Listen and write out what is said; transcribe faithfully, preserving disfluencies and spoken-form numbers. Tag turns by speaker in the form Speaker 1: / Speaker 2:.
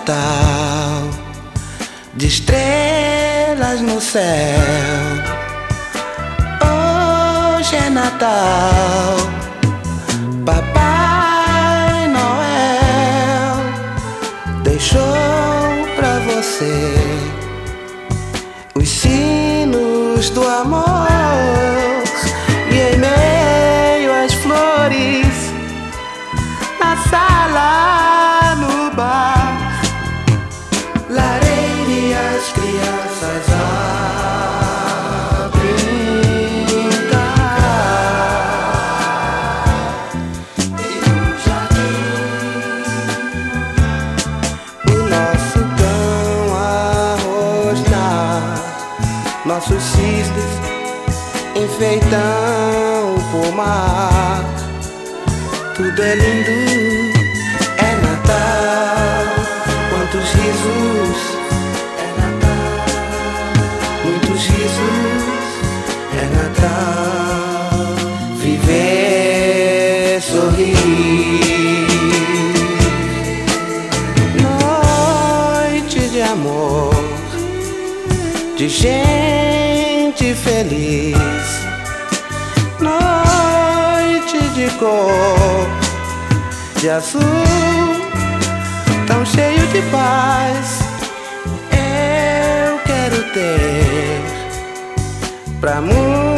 Speaker 1: Natal, de estrelas no céu. Hoje é Natal, Papai Noel deixou pra você os sinos do amor. E em meio às flores, na sala, no bar, lareira e as crianças a brincar. E no jardim, o nosso cão a rosnar, nossos cisnes enfeitam o pomar. Tudo é lindo, é Natal. Quantos risos, é Natal. Muitos risos, é Natal. Viver, sorrir. Noite de amor, de gente feliz. Noite de cor, de azul, tão cheio de paz. Eu quero ter pra muito